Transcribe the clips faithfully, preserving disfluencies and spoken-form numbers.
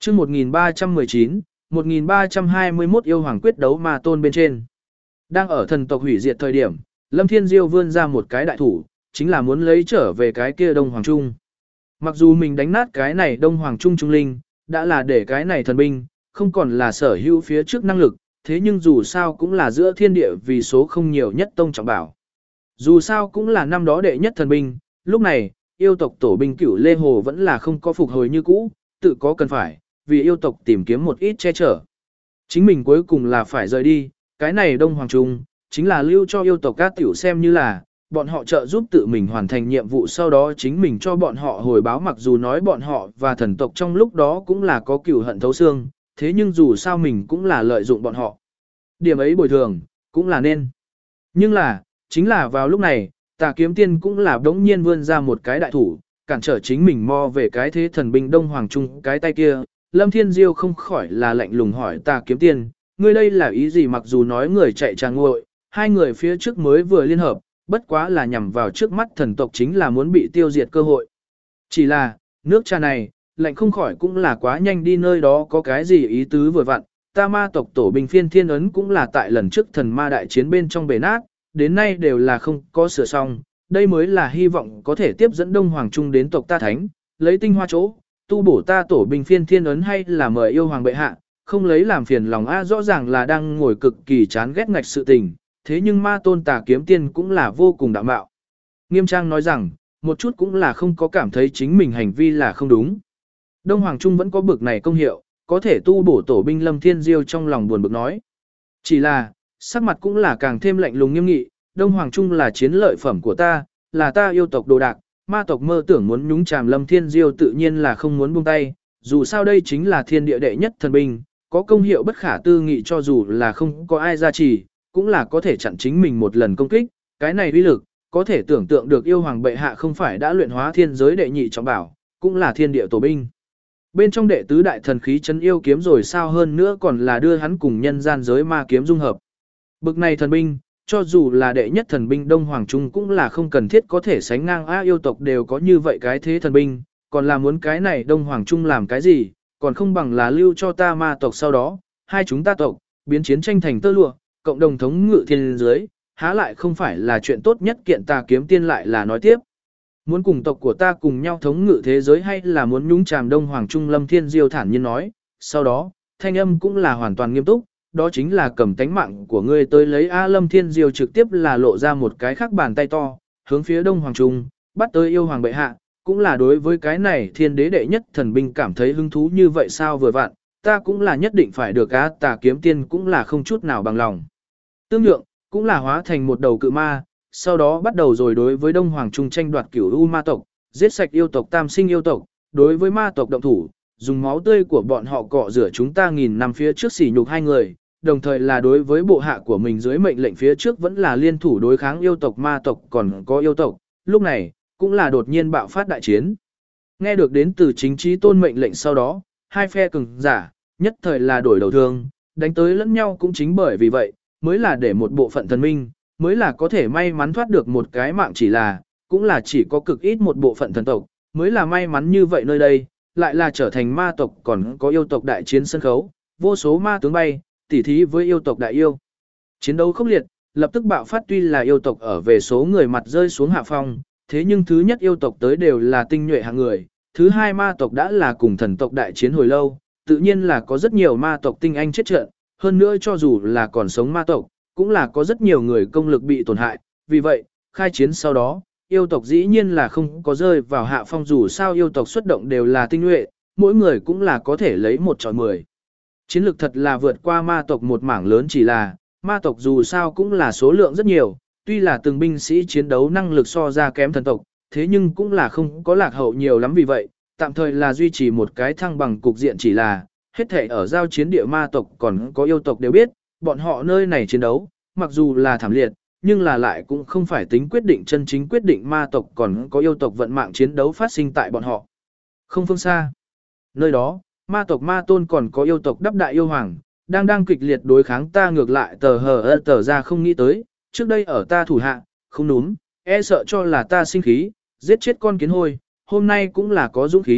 chương một nghìn ba trăm mười chín, một nghìn ba trăm hai mươi mốt yêu hoàng quyết đấu ma tôn bên trên. Đang ở thần tộc hủy diệt thời điểm, Lâm Thiên Diêu vươn ra một cái đại thủ, chính là muốn lấy trở về cái kia Đông Hoàng Trung. Mặc dù mình đánh nát cái này Đông Hoàng Trung Trung Linh, đã là để cái này thần binh, không còn là sở hữu phía trước năng lực, thế nhưng dù sao cũng là giữa thiên địa vì số không nhiều nhất tông trọng bảo. Dù sao cũng là năm đó đệ nhất thần binh, lúc này, yêu tộc tổ binh cửu Lê Hồ vẫn là không có phục hồi như cũ, tự có cần phải, vì yêu tộc tìm kiếm một ít che chở. Chính mình cuối cùng là phải rời đi, cái này Đông Hoàng Trung, chính là lưu cho yêu tộc các tiểu xem như là, bọn họ trợ giúp tự mình hoàn thành nhiệm vụ sau đó chính mình cho bọn họ hồi báo mặc dù nói bọn họ và thần tộc trong lúc đó cũng là có cửu hận thấu xương, thế nhưng dù sao mình cũng là lợi dụng bọn họ. Điểm ấy bồi thường, cũng là nên. Nhưng là, chính là vào lúc này, Tà Kiếm Tiên cũng là đống nhiên vươn ra một cái đại thủ, cản trở chính mình mo về cái thế thần binh Đông Hoàng Trung cái tay kia. Lâm Thiên Diêu không khỏi là lạnh lùng hỏi Tà Kiếm Tiên, ngươi đây là ý gì mặc dù nói người chạy trà nguội, hai người phía trước mới vừa liên hợp, bất quá là nhằm vào trước mắt thần tộc chính là muốn bị tiêu diệt cơ hội. Chỉ là, nước trà này, lạnh không khỏi cũng là quá nhanh đi nơi đó có cái gì ý tứ vừa vặn, ta ma tộc tổ binh phiên thiên ấn cũng là tại lần trước thần ma đại chiến bên trong bể nát, đến nay đều là không có sửa xong, đây mới là hy vọng có thể tiếp dẫn Đông Hoàng Trung đến tộc ta thánh, lấy tinh hoa chỗ, tu bổ ta tổ binh phiên thiên ấn hay là mời yêu hoàng bệ hạ, không lấy làm phiền lòng a rõ ràng là đang ngồi cực kỳ chán ghét ngạch sự tình, thế nhưng ma tôn Tà Kiếm Tiên cũng là vô cùng đạm bạo. Nghiêm trang nói rằng, một chút cũng là không có cảm thấy chính mình hành vi là không đúng. Đông Hoàng Trung vẫn có bực này công hiệu, có thể tu bổ tổ binh Lâm Thiên Diêu trong lòng buồn bực nói. Chỉ là, sắc mặt cũng là càng thêm lạnh lùng nghiêm nghị, Đông Hoàng Trung là chiến lợi phẩm của ta, là ta yêu tộc đồ đạc, ma tộc mơ tưởng muốn nhúng chàm Lâm Thiên Diêu tự nhiên là không muốn buông tay, dù sao đây chính là thiên địa đệ nhất thần binh, có công hiệu bất khả tư nghị cho dù là không có ai gia trì, cũng là có thể chặn chính mình một lần công kích, cái này uy lực, có thể tưởng tượng được yêu hoàng bệ hạ không phải đã luyện hóa thiên giới đệ nhị trọng bảo, cũng là thiên địa tổ binh. Bên trong đệ tứ đại thần khí chấn yêu kiếm rồi sao hơn nữa còn là đưa hắn cùng nhân gian giới ma kiếm dung hợp. Bực này thần binh, cho dù là đệ nhất thần binh Đông Hoàng Trung cũng là không cần thiết có thể sánh ngang á yêu tộc đều có như vậy cái thế thần binh, còn là muốn cái này Đông Hoàng Trung làm cái gì, còn không bằng là lưu cho ta ma tộc sau đó, hai chúng ta tộc, biến chiến tranh thành tơ lụa, cộng đồng thống ngự thiên giới, há lại không phải là chuyện tốt nhất kiện Tà Kiếm Tiên lại là nói tiếp. Muốn cùng tộc của ta cùng nhau thống ngự thế giới hay là muốn nhúng chàm Đông Hoàng Trung Lâm Thiên Diêu thản nhiên nói, sau đó, thanh âm cũng là hoàn toàn nghiêm túc, đó chính là cầm tánh mạng của ngươi tới lấy A Lâm Thiên Diêu trực tiếp là lộ ra một cái khắc bàn tay to, hướng phía Đông Hoàng Trung, bắt tới yêu hoàng bệ hạ, cũng là đối với cái này thiên đế đệ nhất thần binh cảm thấy hứng thú như vậy sao vừa vặn, ta cũng là nhất định phải được á Tà Kiếm Tiên cũng là không chút nào bằng lòng. Tương nhượng, cũng là hóa thành một đầu cự ma, sau đó bắt đầu rồi đối với Đông Hoàng Trung tranh đoạt cửu u ma tộc, giết sạch yêu tộc tam sinh yêu tộc, đối với ma tộc động thủ, dùng máu tươi của bọn họ cọ rửa chúng ta nghìn năm phía trước sỉ nhục hai người, đồng thời là đối với bộ hạ của mình dưới mệnh lệnh phía trước vẫn là liên thủ đối kháng yêu tộc ma tộc còn có yêu tộc, lúc này, cũng là đột nhiên bạo phát đại chiến. Nghe được đến từ chính trí tôn mệnh lệnh sau đó, hai phe cường giả, nhất thời là đổi đầu thương, đánh tới lẫn nhau cũng chính bởi vì vậy, mới là để một bộ phận thần minh, mới là có thể may mắn thoát được một cái mạng chỉ là, cũng là chỉ có cực ít một bộ phận thần tộc, mới là may mắn như vậy nơi đây, lại là trở thành ma tộc còn có yêu tộc đại chiến sân khấu, vô số ma tướng bay, tỉ thí với yêu tộc đại yêu. Chiến đấu khốc liệt, lập tức bạo phát tuy là yêu tộc ở về số người mặt rơi xuống hạ phong, thế nhưng thứ nhất yêu tộc tới đều là tinh nhuệ hạng người, thứ hai ma tộc đã là cùng thần tộc đại chiến hồi lâu, tự nhiên là có rất nhiều ma tộc tinh anh chết trận, hơn nữa cho dù là còn sống ma tộc, cũng là có rất nhiều người công lực bị tổn hại, vì vậy, khai chiến sau đó, yêu tộc dĩ nhiên là không có rơi vào hạ phong dù sao yêu tộc xuất động đều là tinh nhuệ, mỗi người cũng là có thể lấy một trọi mười. Chiến lược thật là vượt qua ma tộc một mảng lớn chỉ là, ma tộc dù sao cũng là số lượng rất nhiều, tuy là từng binh sĩ chiến đấu năng lực so ra kém thần tộc, thế nhưng cũng là không có lạc hậu nhiều lắm vì vậy, tạm thời là duy trì một cái thăng bằng cục diện chỉ là, hết thể ở giao chiến địa ma tộc còn có yêu tộc đều biết, bọn họ nơi này chiến đấu, mặc dù là thảm liệt, nhưng là lại cũng không phải tính quyết định chân chính quyết định ma tộc còn có yêu tộc vận mạng chiến đấu phát sinh tại bọn họ. Không phương xa. Nơi đó, ma tộc ma tôn còn có yêu tộc đắp đại yêu hoàng, đang đang kịch liệt đối kháng ta ngược lại tờ hờ ơ tờ ra không nghĩ tới, trước đây ở ta thủ hạ, không núm, e sợ cho là ta sinh khí, giết chết con kiến hôi, hôm nay cũng là có dũng khí,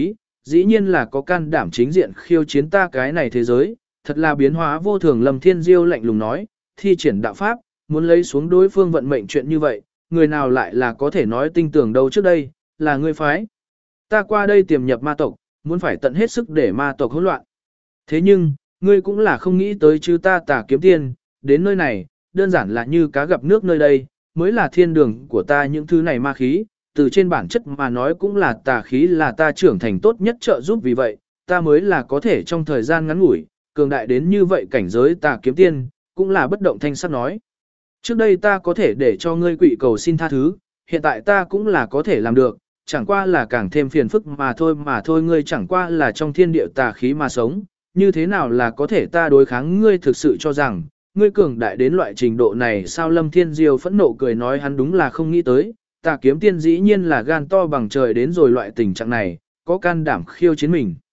dĩ nhiên là có can đảm chính diện khiêu chiến ta cái này thế giới, thật là biến hóa vô thường. Lâm Thiên Diêu lạnh lùng nói, thi triển đạo pháp, muốn lấy xuống đối phương vận mệnh chuyện như vậy, người nào lại là có thể nói tinh tưởng đâu. Trước đây, là ngươi phái. Ta qua đây tiềm nhập ma tộc, muốn phải tận hết sức để ma tộc hỗn loạn. Thế nhưng, ngươi cũng là không nghĩ tới chứ ta Tà Kiếm Tiên, đến nơi này, đơn giản là như cá gặp nước nơi đây, mới là thiên đường của ta. Những thứ này ma khí, từ trên bản chất mà nói cũng là tà khí, là ta trưởng thành tốt nhất trợ giúp, vì vậy, ta mới là có thể trong thời gian ngắn ngủi, cường đại đến như vậy. Cảnh giới Tà Kiếm Tiên, cũng là bất động thanh sắc nói. Trước đây ta có thể để cho ngươi quỵ cầu xin tha thứ, hiện tại ta cũng là có thể làm được, chẳng qua là càng thêm phiền phức mà thôi mà thôi. Ngươi chẳng qua là trong thiên địa tà khí mà sống, như thế nào là có thể ta đối kháng ngươi? Thực sự cho rằng, ngươi cường đại đến loại trình độ này sao? Lâm Thiên Diêu phẫn nộ cười nói, hắn đúng là không nghĩ tới, Tà Kiếm Tiên dĩ nhiên là gan to bằng trời đến rồi loại tình trạng này, có can đảm khiêu chiến mình.